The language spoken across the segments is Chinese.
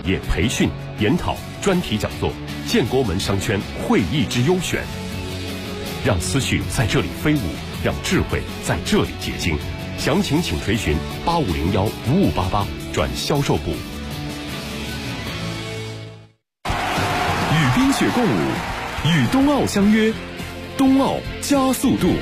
业培训、研讨、专题讲座，建国门商圈会议之优选。让思绪在这里飞舞，让智慧在这里结晶。详情请垂询8501-5588转销售部。 与冰雪共舞，与冬奥相约，冬奥加速度。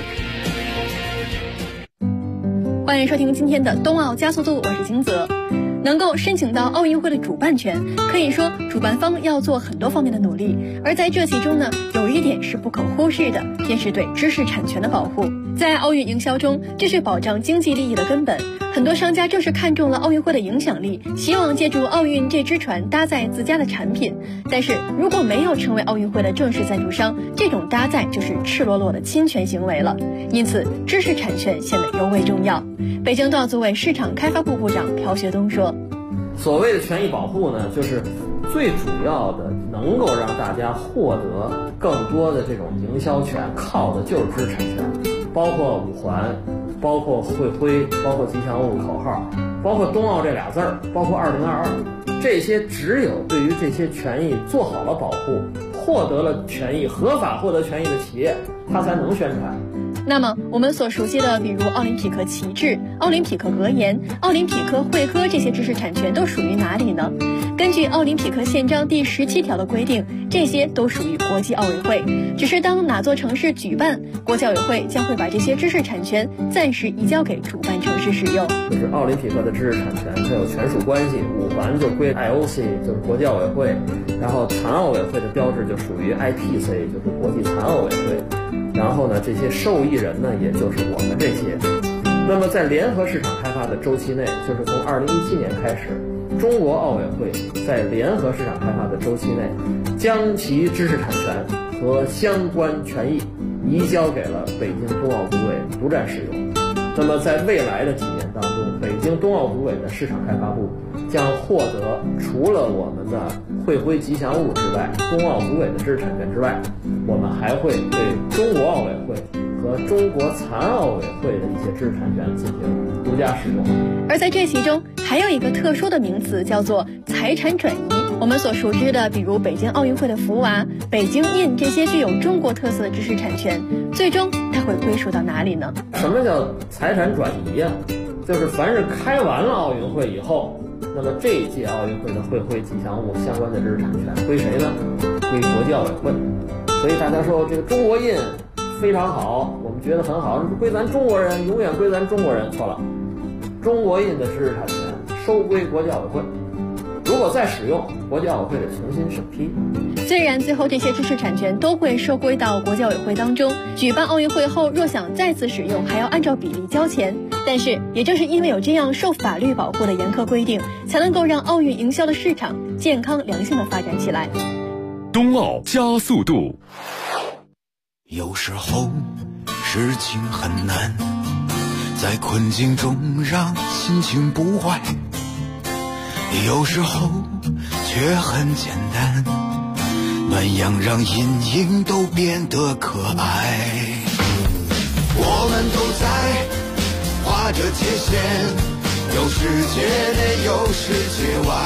欢迎收听今天的冬奥加速度，我是金泽。能够申请到奥运会的主办权，可以说主办方要做很多方面的努力，而在这其中呢，有一点是不可忽视的，便是对知识产权的保护。在奥运营销中，这是保障经济利益的根本。很多商家正是看中了奥运会的影响力，希望借助奥运这只船搭载自家的产品。但是如果没有成为奥运会的正式赞助商，这种搭载就是赤裸裸的侵权行为了。因此，知识产权显得尤为重要。北京冬奥组委市场开发部部长朴学东说：“ 所谓的权益保护呢，就是最主要的能够让大家获得更多的这种营销权，靠的就是知识产权，包括五环，包括会徽，包括吉祥物口号，包括冬奥这俩字儿，包括2022，这些只有对于这些权益做好了保护，获得了权益，合法获得权益的企业，它才能宣传。” 那么我们所熟悉的比如奥林匹克旗帜、奥林匹克格言、奥林匹克会歌这些知识产权都属于哪里呢？根据奥林匹克宪章第17条的规定，这些都属于国际奥委会，只是当哪座城市举办，国际奥委会将会把这些知识产权暂时移交给主办城市使用。 就是奥林匹克的知识产权它有权属关系，五环就归 IOC， 就是国际奥委会，然后残奥委会的标志就属于 IPC， 就是国际残奥委会。然后呢，这些受益人呢，也就是我们这些。那么在联合市场开发的周期内，就是从2017年开始，中国奥委会在联合市场开发的周期内，将其知识产权和相关权益移交给了北京冬奥组委独占使用。那么在未来的几年当中，北京冬奥组委的市场开发部将获得除了我们的会徽吉祥物之外，冬奥组委的知识产权之外，我们还会对中国奥委会和中国残奥委会的一些知识产权进行独家使用。 而在这其中还有一个特殊的名词，叫做财产转移。我们所熟知的比如北京奥运会的福娃、北京印这些具有中国特色的知识产权，最终它会归属到哪里呢？ 什么叫财产转移呀？就是凡是开完了奥运会以后，那么这一届奥运会的会徽吉祥物相关的知识产权归谁呢？归国际奥委会。所以大家说这个中国印非常好，我们觉得很好，归咱中国人，永远归咱中国人。错了，中国印的知识产权收归国际奥委会，如果再使用，国际奥委会得重新审批。 虽然最后这些知识产权都会收归到国际奥委会当中，举办奥运会后若想再次使用，还要按照比例交钱。但是也正是因为有这样受法律保护的严苛规定，才能够让奥运营销的市场健康良性的发展起来。 冬奥加速度。 有时候事情很难，在困境中让心情不坏，有时候却很简单，暖阳让阴影都变得可爱。我们都在画着界限，有世界内有世界外，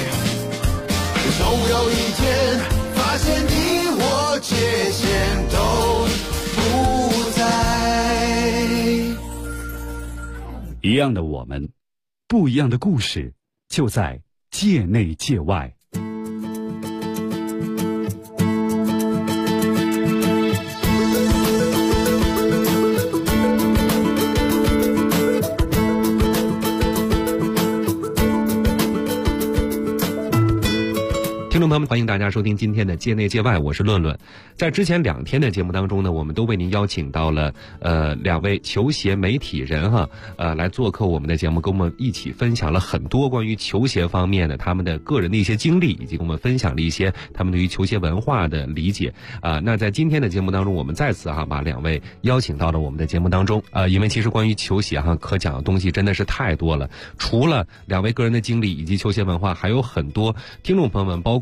总有一天发现你我界限都不在。 一样的我们，不一样的故事，就在界内界外。 听众朋友们，欢迎大家收听今天的界内界外，我是论论。在之前2天的节目当中呢，我们都为您邀请到了2位球鞋媒体人来做客我们的节目，跟我们一起分享了很多关于球鞋方面的他们的个人的一些经历，以及跟我们分享了一些他们对于球鞋文化的理解。那在今天的节目当中，我们再次把2位邀请到了我们的节目当中。因为其实关于球鞋可讲的东西真的是太多了，除了2位个人的经历以及球鞋文化，还有很多听众朋友们包括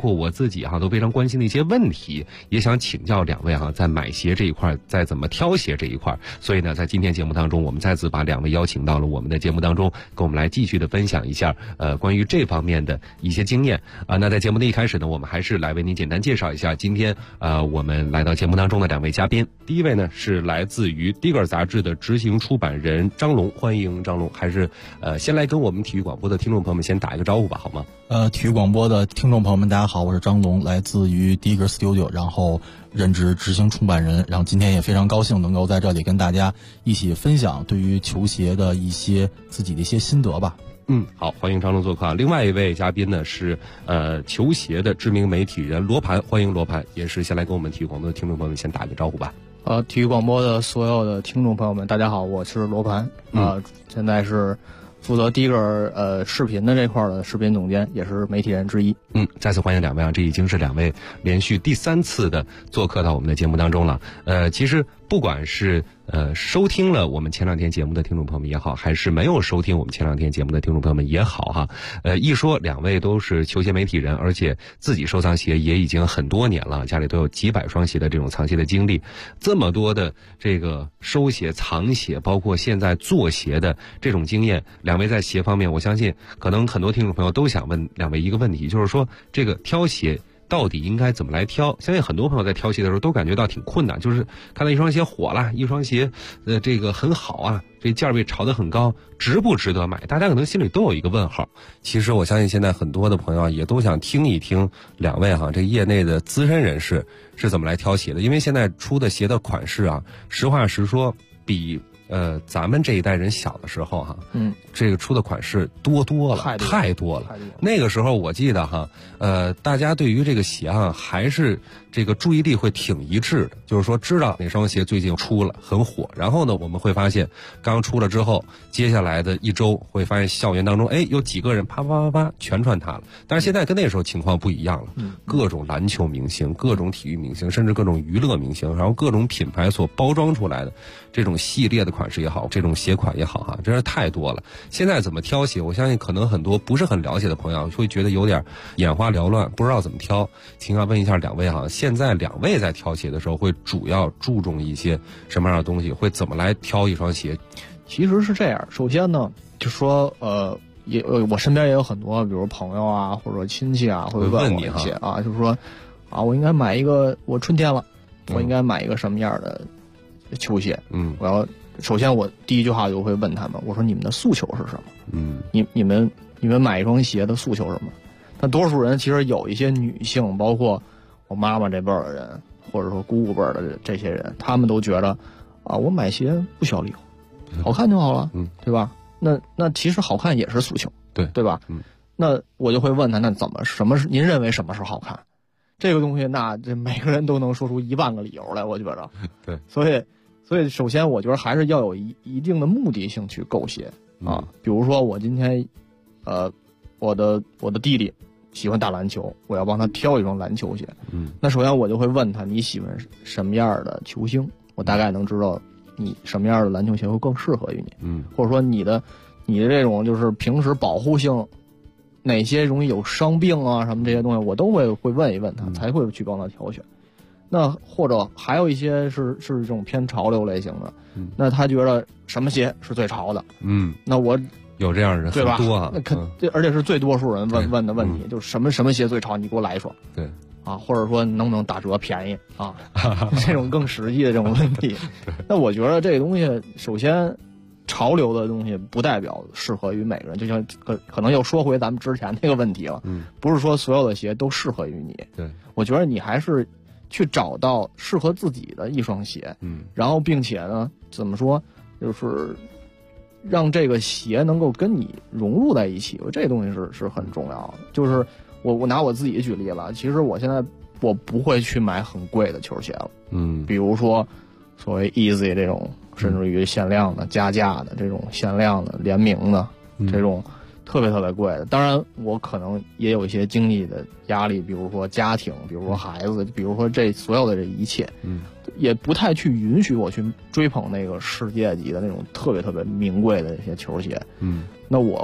括我自己都非常关心的一些问题，也想请教两位在买鞋这一块，在怎么挑鞋这一块。所以呢，在今天节目当中，我们再次把两位邀请到了我们的节目当中，跟我们来继续的分享一下关于这方面的一些经验那在节目的一开始呢，我们还是来为您简单介绍一下今天我们来到节目当中的两位嘉宾。第一位呢是来自于 Digger 杂志的执行出版人张龙，欢迎张龙。还是先来跟我们体育广播的听众朋友们先打一个招呼吧，好吗？ 体育广播的听众朋友们大家好，我是张龙，来自于 Digger Studio， 然后任职执行出版人，然后今天也非常高兴能够在这里跟大家一起分享对于球鞋的一些自己的一些心得吧。 好，欢迎张龙做客。另外一位嘉宾呢是球鞋的知名媒体人罗盘，欢迎罗盘，也是先来跟我们体育广播的听众朋友们先打个招呼吧。 体育广播的所有的听众朋友们大家好，我是罗盘现在是负责Digger视频的这块的视频总监，也是媒体人之一。 再次欢迎两位这已经是两位连续第3次的做客到我们的节目当中了。其实不管是收听了我们前2天节目的听众朋友们也好，还是没有收听我们前2天节目的听众朋友们也好一说两位都是球鞋媒体人，而且自己收藏鞋也已经很多年了，家里都有几百双鞋的这种藏鞋的经历，这么多的这个收鞋藏鞋，包括现在做鞋的这种经验，两位在鞋方面，我相信可能很多听众朋友都想问两位一个问题，就是说这个挑鞋到底应该怎么来挑？相信很多朋友在挑鞋的时候都感觉到挺困难，就是看到一双鞋火了，一双鞋这个很好这价位炒得很高，值不值得买？大家可能心里都有一个问号。其实我相信现在很多的朋友也都想听一听两位这业内的资深人士是怎么来挑鞋的，因为现在出的鞋的款式实话实说比咱们这一代人小的时候这个出的款式多了，太多了。那个时候我记得大家对于这个鞋还是这个注意力会挺一致的，就是说知道哪双鞋最近出了很火，然后呢我们会发现刚出了之后，接下来的1周会发现校园当中有几个人啪啪啪啪全穿它了。但是现在跟那时候情况不一样了，各种篮球明星，各种体育明星，甚至各种娱乐明星，然后各种品牌所包装出来的这种系列的款式也好，这种鞋款也好真是太多了。现在怎么挑鞋，我相信可能很多不是很了解的朋友会觉得有点眼花缭乱，不知道怎么挑。请问一下两位现在两位在挑鞋的时候会主要注重一些什么样的东西，会怎么来挑一双鞋？ 其实是这样，首先呢就说我身边也有很多比如朋友或者说亲戚会问我一些就是说我应该买一个，我春天了我应该买一个什么样的球鞋我要首先我第一句话就会问他们，我说你们的诉求是什么？你们买一双鞋的诉求是什么？但多数人其实有一些女性，包括我妈妈这辈儿的人，或者说姑姑辈儿的这些人，他们都觉得我买鞋不需要理由，好看就好了，对吧？那其实好看也是诉求，对吧？那我就会问他，那什么是您认为什么是好看？这个东西，那这每个人都能说出1万个理由来，我觉得。 对， 所以首先我觉得还是要有一定的目的性去购鞋比如说我今天我的弟弟喜欢打篮球，我要帮他挑一双篮球鞋那首先我就会问他，你喜欢什么样的球星？我大概能知道你什么样的篮球鞋会更适合于你或者说你的这种就是平时保护性哪些容易有伤病什么这些东西，我都会问一问他，才会去帮他挑选。那或者还有一些是这种偏潮流类型的那他觉得什么鞋是最潮的那我有这样的人对吧？ 很多而且是最多数人问的问题就是什么鞋最潮，你给我来一双。 对或者说能不能打折便宜这种更实际的这种问题那我觉得这个东西首先潮流的东西不代表适合于每个人，就像可能又说回咱们之前那个问题了不是说所有的鞋都适合于你。 对， 我觉得你还是去找到适合自己的一双鞋然后并且呢怎么说，就是让这个鞋能够跟你融入在一起，这东西是很重要的。就是我拿我自己举例了，其实我现在我不会去买很贵的球鞋了比如说所谓 Easy 这种甚至于限量的加价的这种限量的联名的这种特别特别贵的。当然我可能也有一些经济的压力，比如说家庭，比如说孩子，比如说这所有的这一切也不太去允许我去追捧那个世界级的那种特别特别名贵的这些球鞋那我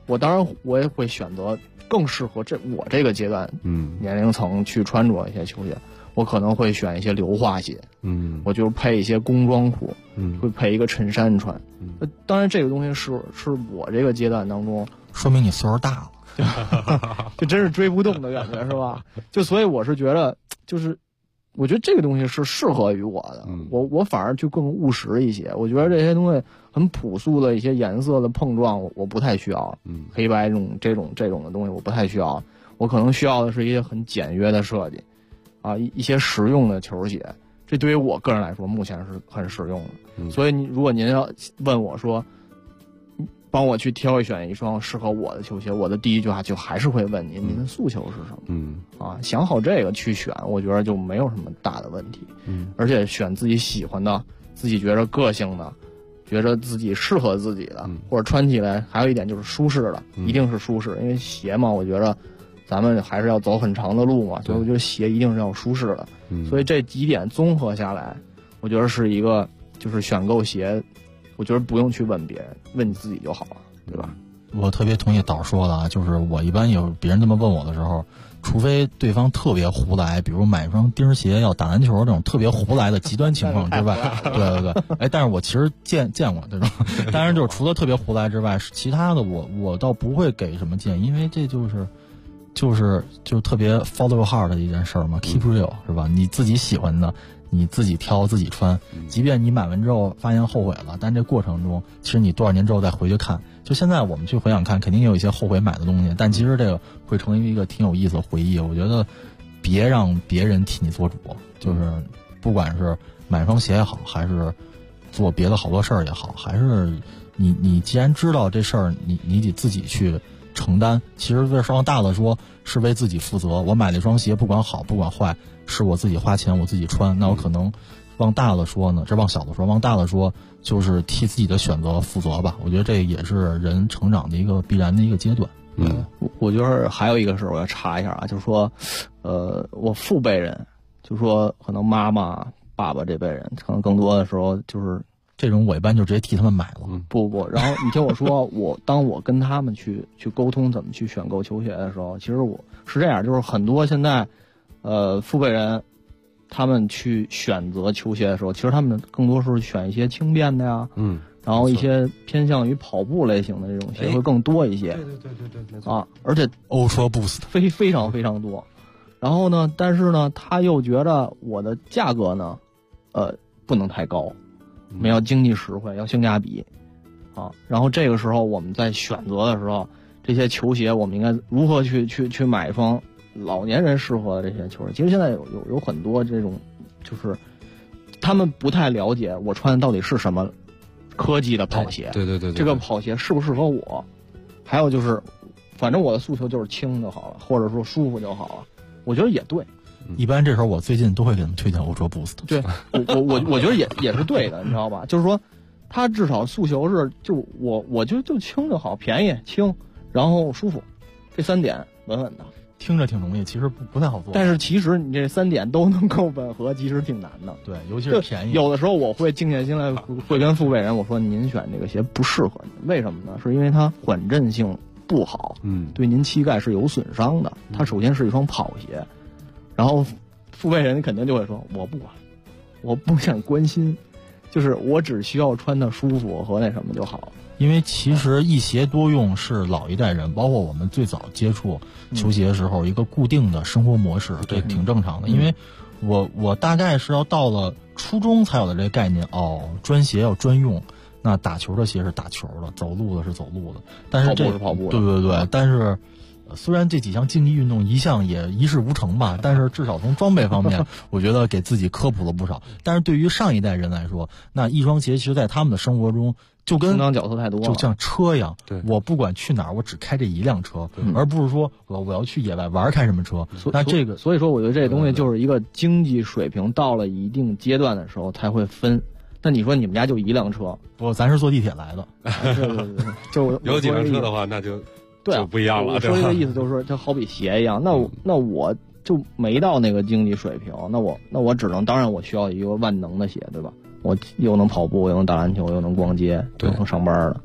我当然我也会选择更适合我这个阶段年龄层去穿着一些球鞋。我可能会选一些硫化鞋，我就配一些工装裤，会配一个衬衫穿。当然这个东西是我这个阶段当中， 说明你岁数大了， 就真是追不动的感觉，是吧？就所以我是觉得，就是我觉得这个东西是适合于我的，我反而就更务实一些。我觉得这些东西很朴素的一些颜色的碰撞，我不太需要。黑白这种的东西我不太需要，我可能需要的是一些很简约的设计。一些实用的球鞋，这对于我个人来说目前是很实用的。所以如果您要问我说，帮我去挑选一双适合我的球鞋，我的第一句话就还是会问您的诉求是什么？想好这个去选，我觉得就没有什么大的问题。而且选自己喜欢的，自己觉得个性的，觉得自己适合自己的，或者穿起来还有一点就是舒适的，一定是舒适，因为鞋嘛，我觉得。咱们还是要走很长的路嘛，所以我觉得鞋一定是要舒适的。所以这几点综合下来，我觉得是一个就是选购鞋，我觉得不用去问别人，问你自己就好了，对吧？ 我特别同意导说的啊，就是我一般有别人这么问我的时候，除非对方特别胡来，比如买一双钉鞋要打篮球这种特别胡来的极端情况之外，对，但是我其实见过这种，当然就是除了特别胡来之外，其他的我倒不会给什么建议，因为这就是特别 follow your heart 的一件事嘛 ，keep real 是吧？你自己喜欢的，你自己挑自己穿，即便你买完之后发现后悔了，但这过程中，其实你多少年之后再回去看，就现在我们去回想看，肯定有一些后悔买的东西，但其实这个会成为一个挺有意思的回忆。我觉得别让别人替你做主，就是不管是买双鞋也好，还是做别的好多事儿也好，还是你既然知道这事儿，你得自己去承担。其实这往大了说是为自己负责，我买那双鞋不管好不管坏，是我自己花钱我自己穿，那我可能往大了说呢，这往小了说，往大了说就是替自己的选择负责吧。我觉得这也是人成长的一个必然的一个阶段。 我觉得还有一个事我要插一下啊，就是说我父辈人，就是说可能妈妈爸爸这辈人可能更多的时候就是这种我一般就直接替他们买了。 不，然后你听我说，当我跟他们去沟通怎么去选购球鞋的时候，其实我是这样，就是很多现在父辈人他们去选择球鞋的时候，其实他们更多是选一些轻便的呀，然后一些偏向于跑步类型的这种鞋会更多一些。对啊，而且 Ultra Boost 非常非常多。然后呢，但是呢，他又觉得我的价格呢，不能太高，我们要经济实惠，要性价比啊。然后这个时候我们在选择的时候，这些球鞋我们应该如何去买一双老年人适合的这些球鞋？其实现在有很多这种，就是他们不太了解我穿的到底是什么科技的跑鞋， 对， 这个跑鞋适不适合我？还有就是，反正我的诉求就是轻就好了，或者说舒服就好了。我觉得也对。 一般这时候我最近都会给他们推荐Ultra Boost。 对，我觉得也是对的，你知道吧？就是说，他至少诉求是，就我就轻就好，便宜轻，然后舒服，这3点稳稳的。 听着挺容易，其实不太好做。 但是其实你这3点都能够吻合，其实挺难的。 对，尤其是便宜。 有的时候我会静下心来，会跟父辈人我说：“您选这个鞋不适合您，为什么呢？是因为它缓震性不好，对您膝盖是有损伤的。它首先是一双跑鞋，然后父辈人肯定就会说：我不管，我不想关心，就是我只需要穿的舒服和那什么就好了。” 因为其实一鞋多用是老一代人，包括我们最早接触球鞋的时候一个固定的生活模式，这挺正常的。因为我大概是要到了初中才有的这个概念，专鞋要专用，那打球的鞋是打球的，走路的是走路的，但是跑步是跑步的， 对，但是虽然这几项竞技运动一向也一事无成吧，但是至少从装备方面我觉得给自己科普了不少。但是对于上一代人来说，那一双鞋其实在他们的生活中就跟充当角色太多了， 就像车一样， 对， 我不管去哪儿，我只开这一辆车，而不是说我要去野外玩开什么车。那这个， 所以说我觉得这东西就是一个经济水平到了一定阶段的时候才会分。那你说你们家就一辆车， 咱是坐地铁来的， 对，就有几辆车的话，那就对就不一样了。 我说这个意思就是说，它好比鞋一样，那我就没到那个经济水平，那我只能，当然我需要一个万能的鞋，对吧？我又能跑步，又能打篮球，又能逛街，又能上班的。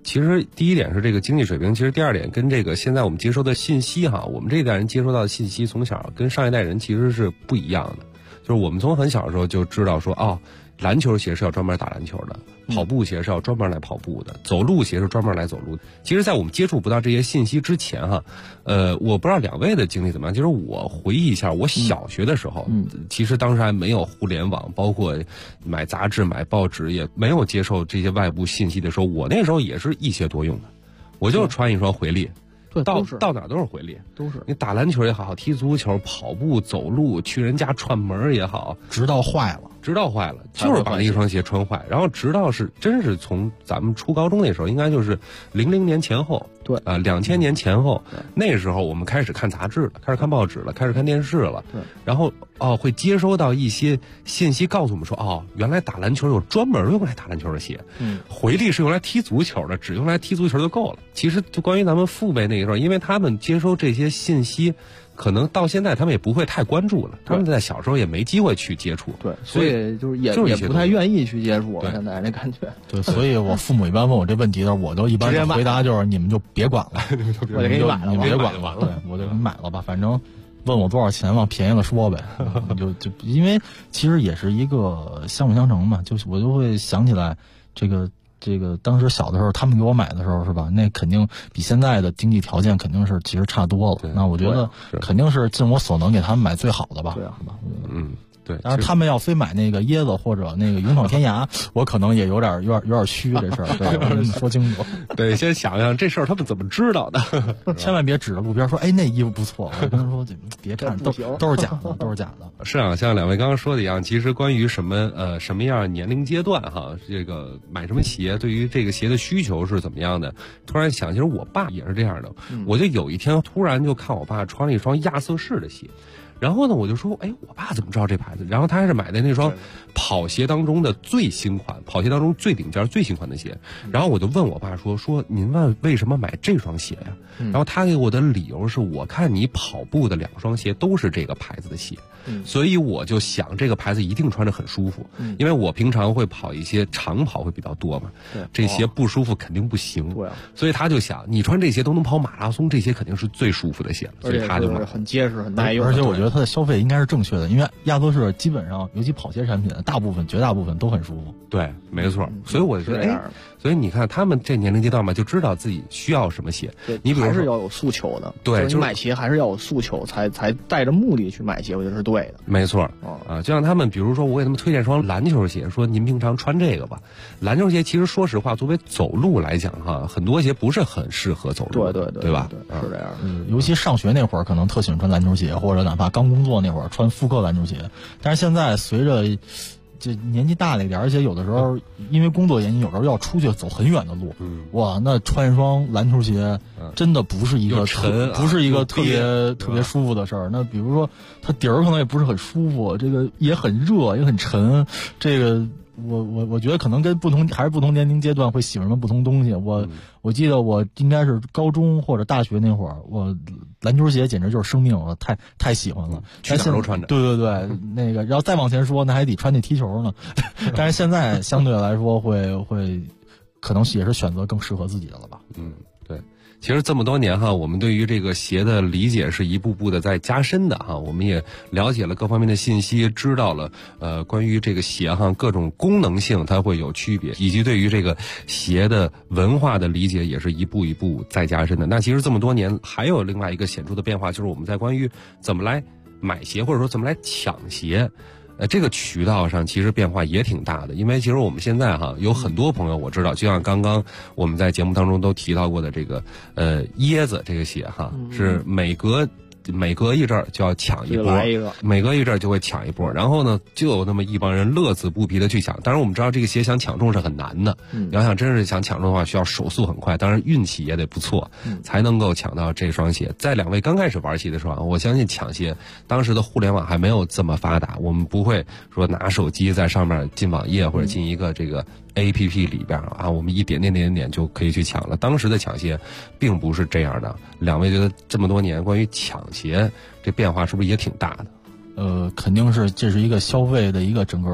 其实第一点是这个经济水平，其实第二点跟这个现在我们接收的信息哈，我们这一代人接收到的信息从小跟上一代人其实是不一样的。就是我们从很小的时候就知道说，哦，篮球鞋是要专门打篮球的，跑步鞋是要专门来跑步的，走路鞋是专门来走路的。其实在我们接触不到这些信息之前哈，我不知道两位的经历怎么样。就是我回忆一下，我小学的时候，其实当时还没有互联网，包括买杂志买报纸也没有接受这些外部信息的时候，我那时候也是一鞋多用的，我就穿一双回力，到哪都是回力， 都是你打篮球也好，踢足球、跑步、走路，去人家串门也好， 直到坏了， 就是把那一双鞋穿坏。然后直到真是从咱们初高中那时候，应该就是00年前后， 对 ，2000年前后，那时候我们开始看杂志了，开始看报纸了，开始看电视了， 对， 然后会接收到一些信息，告诉我们说，原来打篮球有专门用来打篮球的鞋，回力是用来踢足球的，只用来踢足球就够了。其实就关于咱们父辈那个时候，因为他们接收这些信息，可能到现在他们也不会太关注了，他们在小时候也没机会去接触， 对，所以就是也不太愿意去接触。现在那感觉， 对，所以我父母一般问我这问题的时候，我都一般回答就是你们就别管了， 我就给你买了， 你别管了，对，我就给你买了吧，反正问我多少钱往便宜了说呗，就因为其实也是一个相辅相成嘛，就是我就会想起来这个当时小的时候他们给我买的时候是吧，那肯定比现在的经济条件肯定是其实差多了，那我觉得肯定是尽我所能给他们买最好的吧， 对啊， 对， 但是他们要非买那个椰子或者那个勇闯天涯，我可能也有点虚这事儿，对，我跟你说清楚。 对，先想想这事儿他们怎么知道的， 千万别指着路边说，哎，那衣服不错。我跟他说，别看，都是假的，都是假的。 是啊，像两位刚刚说的一样，其实关于什么样年龄阶段哈，这个买什么鞋，对于这个鞋的需求是怎么样的，突然想，其实我爸也是这样的。我就有一天突然就看我爸穿了一双亚瑟士的鞋。然后呢，我就说，哎，我爸怎么知道这牌子？然后他还是买的那双跑鞋当中的最新款，跑鞋当中最顶尖、最新款的鞋。然后我就问我爸说您为什么买这双鞋呀？然后他给我的理由是，我看你跑步的2双鞋都是这个牌子的鞋，所以我就想这个牌子一定穿着很舒服，因为我平常会跑一些长跑会比较多嘛，这鞋不舒服肯定不行，所以他就想你穿这鞋都能跑马拉松，这鞋肯定是最舒服的鞋了，所以他就买， 很结实很耐用， 而且我觉得他的消费应该是正确的，因为亚瑟士基本上尤其跑鞋产品绝大部分都很舒服， 对，没错，所以我觉得所以你看他们这年龄阶段嘛，就知道自己需要什么鞋，你比如说还是要有诉求的， 对， 就是你买鞋还是要有诉求，才带着目的去买鞋，我觉得是对的， 没错，就像他们比如说我给他们推荐双篮球鞋，说您平常穿这个吧，篮球鞋其实说实话作为走路来讲哈，很多鞋不是很适合走路，对吧？ 对，是这样的， 尤其上学那会儿可能特喜欢穿篮球鞋，或者哪怕刚工作那会儿穿复刻篮球鞋，但是现在随着这年纪大了一点，而且有的时候因为工作原因，有时候要出去走很远的路，哇，那穿一双篮球鞋真的不是一个特别舒服的事儿。那比如说它底儿可能也不是很舒服，这个也很热也很沉，这个我觉得可能跟不同年龄阶段会喜欢什么不同东西。我记得我应该是高中或者大学那会儿，我篮球鞋简直就是生命，我太喜欢了， 去哪儿都穿着。 对，那个，然后再往前说，那还得穿那踢球呢。但是现在相对来说会可能也是选择更适合自己的了吧。 对。其实这么多年哈，我们对于这个鞋的理解是一步步的在加深的哈，我们也了解了各方面的信息，知道了关于这个鞋哈各种功能性它会有区别，以及对于这个鞋的文化的理解也是一步一步在加深的。那其实这么多年还有另外一个显著的变化，就是我们在关于怎么来买鞋或者说怎么来抢鞋。这个渠道上其实变化也挺大的，因为其实我们现在哈有很多朋友我知道，就像刚刚我们在节目当中都提到过的这个椰子这个鞋哈，是每隔一阵儿就要抢一波，每隔一阵儿就会抢一波，然后呢就有那么一帮人乐此不疲的去抢。当然我们知道这个鞋想抢中是很难的，你要想真是想抢中的话，需要手速很快，当然运气也得不错，才能够抢到这双鞋。在两位刚开始玩鞋的时候，我相信抢鞋当时的互联网还没有这么发达，我们不会说拿手机在上面进网页或者进一个这个APP 里边啊，我们一点就可以去抢了。当时的抢鞋并不是这样的。两位觉得这么多年关于抢鞋这变化是不是也挺大的？ 肯定是这是一个消费的一个整个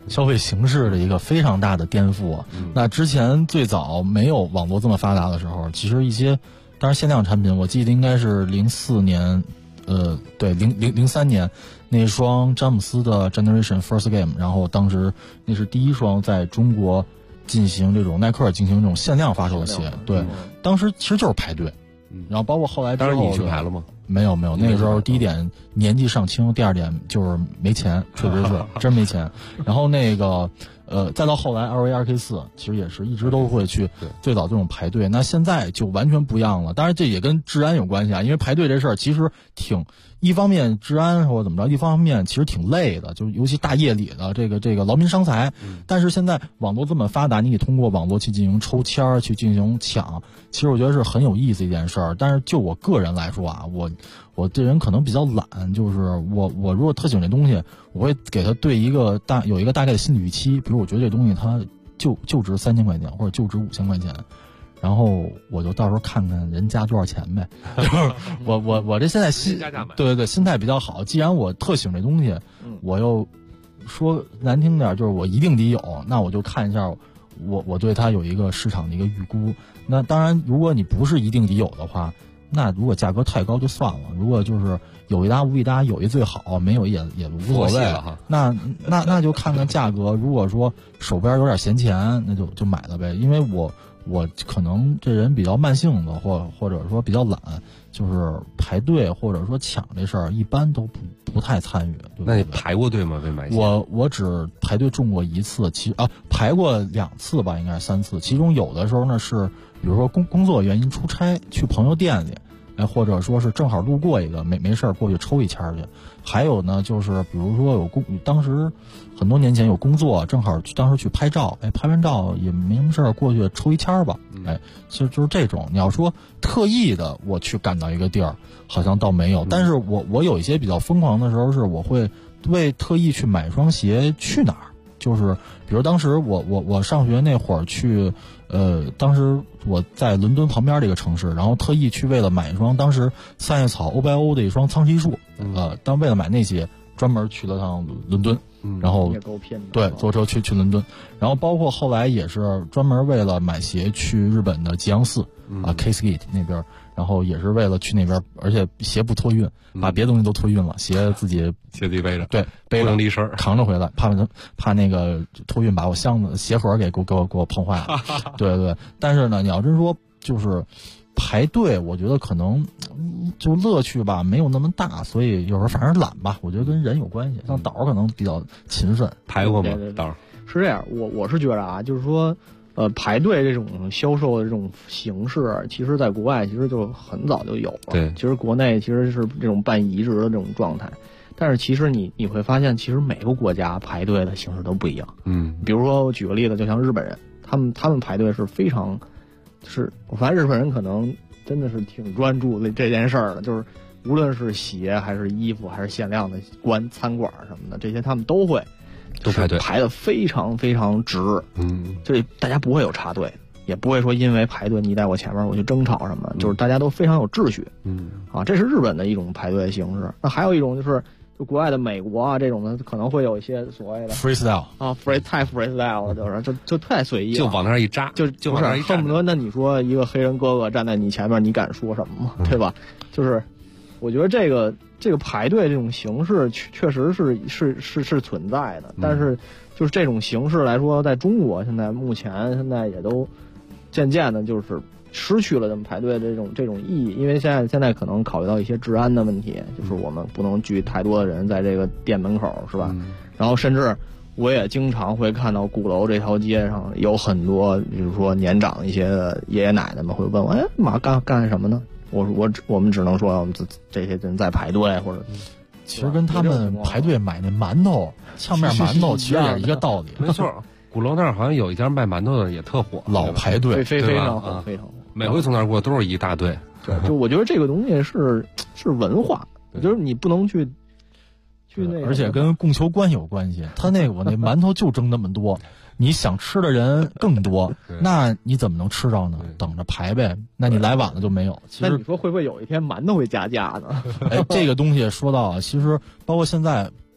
消费形式的一个非常大的颠覆。那之前最早没有网络这么发达的时候，其实一些当然限量产品，我记得应该是04年，对03年那双詹姆斯的 Generation First Game， 然后当时那是第一双在中国进行这种耐克进行这种限量发售的鞋，对，当时其实就是排队，然后包括后来之后， 当然你去排了吗？ 没有，那个时候第一点年纪尚轻，第二点就是没钱，确实是真没钱。然后那个再到后来 LV2K4，其实也是一直都会去最早这种排队。那现在就完全不一样了，当然这也跟治安有关系啊，因为排队这事儿其实一方面治安或者怎么着，一方面其实挺累的，就是尤其大夜里的这个劳民伤财。但是现在网络这么发达，你可以通过网络去进行抽签去进行抢，其实我觉得是很有意思一件事儿。但是就我个人来说啊，我这人可能比较懒，就是我如果特喜欢这东西，我会给他有一个大概的心理预期，比如我觉得这东西它就值3000块钱或者就值5000块钱。然后我就到时候看看人加多少钱呗，就是我这现在对心态比较好。既然我特喜欢这东西，我又说难听点，就是我一定得有，那我就看一下我对它有一个市场的一个预估。那当然，如果你不是一定得有的话，那如果价格太高就算了。如果就是有一搭无一搭，有一最好，没有也无所谓了哈。 那就看看价格。如果说手边有点闲钱，那就买了呗。因为我可能这人比较慢性子，或者说比较懒，就是排队或者说抢这事儿，一般都不太参与。对对， 那你排过队吗？为买鞋？ 我只排队中过一次，排过2次吧，应该是3次。其中有的时候呢是，比如说工作原因出差去朋友店里，或者说是正好路过一个没事过去抽一签去。还有呢，就是比如说当时很多年前有工作，正好当时去拍照，拍完照也没什么事过去抽一签吧，其实就是这种。你要说特意的我去赶到一个地儿，好像倒没有。但是我有一些比较疯狂的时候，是我会为特意去买双鞋去哪儿，就是比如当时我上学那会儿去，当时我在伦敦旁边这个城市，然后特意去为了买一双当时三叶草欧白欧的一双苍石树，为了买那鞋专门去了趟伦敦，然后对坐车去伦敦，然后包括后来也是专门为了买鞋去日本的吉阳寺Case Gate 那边，然后也是为了去那边，而且鞋不托运，把别的东西都托运了，鞋自己背着， 对，背着离身扛着回来，怕那个托运把我箱子鞋盒给我碰坏了。对，但是呢，你要真说就是排队，我觉得可能就乐趣吧没有那么大，所以有时候反正懒吧，我觉得跟人有关系。像岛可能比较勤奋， 排过吗？岛是这样，我是觉得啊，就是说。排队这种销售的这种形式，其实在国外其实就很早就有了。 对， 其实国内其实是这种半移植的这种状态，但是其实你会发现，其实每个国家排队的形式都不一样。比如说我举个例子，就像日本人，他们排队是非常，就是我发现日本人可能真的是挺专注的这件事儿的，就是无论是鞋还是衣服还是限量的餐馆什么的，这些他们都会。 都排队排得非常非常直，就是大家不会有插队，也不会说因为排队你在我前面我去争吵什么，就是大家都非常有秩序，这是日本的一种排队形式。那还有一种就是就国外的美国啊这种的，可能会有一些所谓的 freestyle 太 freestyle 了，就是就太随意了， 就往那儿一扎，就往那儿一恨不得那你说一个黑人哥哥站在你前面，你敢说什么吗？对吧？就是我觉得这个排队这种形式确实是存在的，但是就是这种形式来说，在中国目前现在也都渐渐的就是失去了这么排队的这种意义，因为现在可能考虑到一些治安的问题，就是我们不能聚太多的人在这个店门口，是吧？然后甚至我也经常会看到鼓楼这条街上有很多，比如说年长一些的爷爷奶奶们会问我，妈干什么呢？我们只能说我们这些人在排队，或者其实跟他们排队买那馒头炝面馒头其实也是一个道理。 没错，鼓楼那儿好像有一家卖馒头的也特火， 老排队， 非常火，非常火。 每回从那儿过都是一大队。 对，就我觉得这个东西是文化，就是你不能去那个， 而且跟供求关有关系。他我那馒头就蒸那么多。你想吃的人更多，那你怎么能吃着呢？等着排呗。那你来晚了就没有。其实你说会不会有一天馒头会加价呢？ 这个东西说到，其实包括现在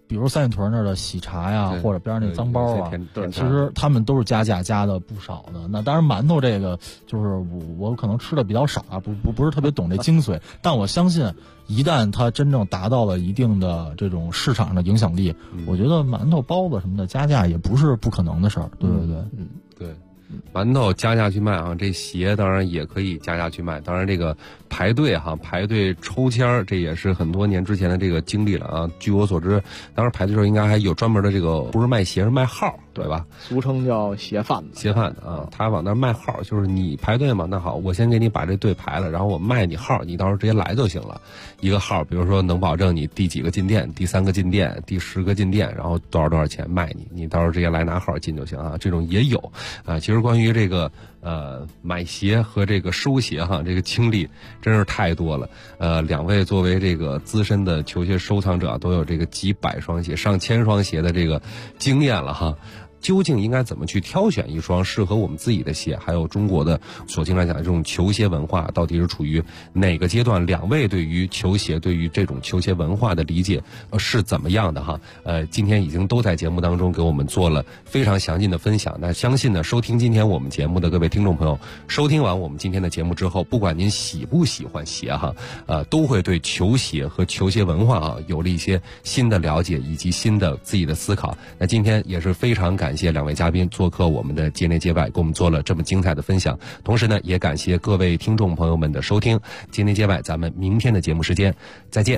比如三里屯那儿的喜茶呀，或者边上那脏包啊， 对， 其实他们都是加价加的不少的。那当然馒头这个就是我可能吃的比较少啊，不是特别懂这精髓，但我相信一旦它真正达到了一定的这种市场上的影响力，我觉得馒头包子什么的加价也不是不可能的事儿。对对对， 对。馒头加价去卖啊，这鞋当然也可以加价去卖。当然这个排队抽签儿，这也是很多年之前的这个经历了啊。据我所知，当时排队的时候应该还有专门的这个，不是卖鞋是卖号，对吧？ 俗称叫鞋贩子。 鞋贩子啊，他往那儿卖号，就是你排队嘛，那好，我先给你把这队排了，然后我卖你号，你到时候直接来就行了。一个号，比如说能保证你第几个进店，第3个进店，第10个进店，然后多少钱卖你，你到时候直接来拿号进就行啊。这种也有啊。其实关于这个买鞋和这个收鞋这个经历真是太多了。两位作为这个资深的球鞋收藏者，都有这个几百双鞋、上千双鞋的这个经验了哈。究竟应该怎么去挑选一双适合我们自己的鞋？还有中国的所经常讲的这种球鞋文化到底是处于哪个阶段？两位对于球鞋、对于这种球鞋文化的理解是怎么样的哈？今天已经都在节目当中给我们做了非常详尽的分享。那相信呢，收听今天我们节目的各位听众朋友，收听完我们今天的节目之后，不管您喜不喜欢鞋都会对球鞋和球鞋文化有了一些新的了解以及新的自己的思考。那今天也是非常感谢两位嘉宾做客我们的界内界外，给我们做了这么精彩的分享。同时呢，也感谢各位听众朋友们的收听。界内界外，咱们明天的节目时间再见。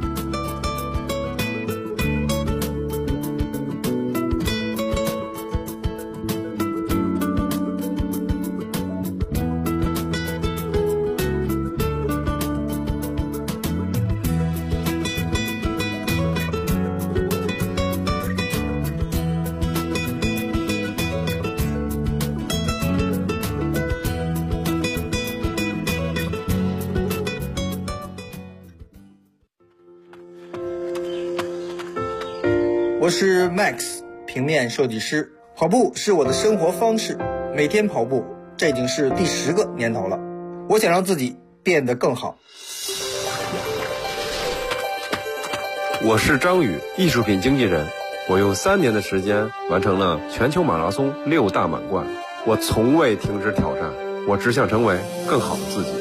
我是 Max， 平面设计师。跑步是我的生活方式，每天跑步，这已经是第10个年头了。我想让自己变得更好。 我是张宇，艺术品经纪人。我用3年的时间完成了全球马拉松6大满贯。我从未停止挑战，我只想成为更好的自己。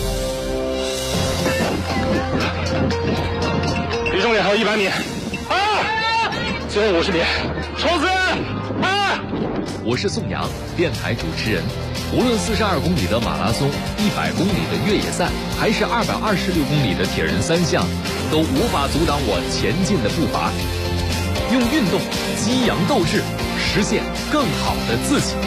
离终点还有100米。最后50米，冲刺！ 我是宋阳，电台主持人。无论42公里的马拉松、100公里的越野赛，还是226公里的铁人3项，都无法阻挡我前进的步伐。用运动激扬斗志，实现更好的自己。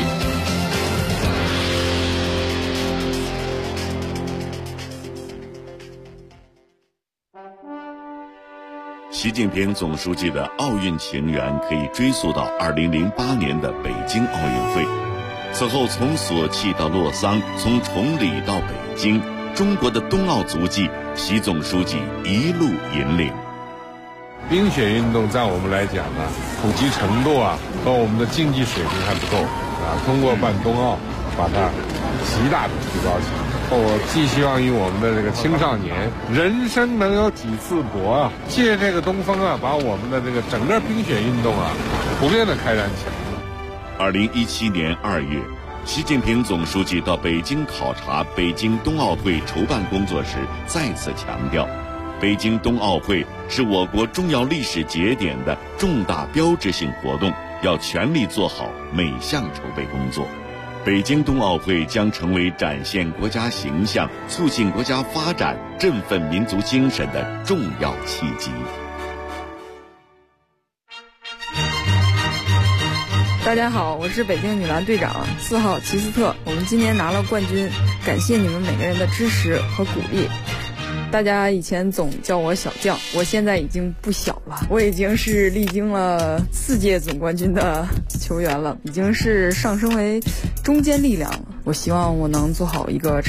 习近平总书记的奥运情缘可以追溯到2008年的北京奥运会。此后从索契到洛桑，从崇礼到北京，中国的冬奥足迹，习总书记一路引领。 冰雪运动在我们来讲呢，普及程度和我们的竞技水平还不够通过办冬奥，把它极大的提高起来。我寄希望于我们的这个青少年，人生能有几次搏借这个东风把我们的这个整个冰雪运动普遍的开展起来。 2017年2月，习近平总书记到北京考察北京冬奥会筹办工作时，再次强调，北京冬奥会是我国重要历史节点的重大标志性活动，要全力做好每项筹备工作。北京冬奥会将成为展现国家形象、促进国家发展、振奋民族精神的重要契机。 大家好，我是北京女篮队长4号齐斯特，我们今年拿了冠军，感谢你们每个人的支持和鼓励。大家以前总叫我小将，我现在已经不小了，我已经是历经了4届总冠军的球员了，已经是上升为中坚力量了。我希望我能做好一个